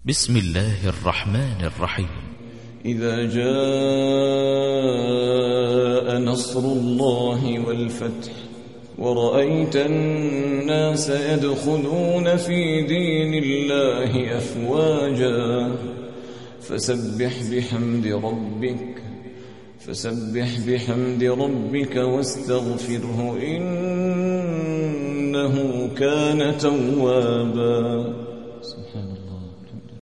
بسم الله الرحمن الرحيم. إذا جاء نصر الله والفتح ورأيت الناس يدخلون في دين الله أفواجا فسبح بحمد ربك واستغفره إنه كان توابا.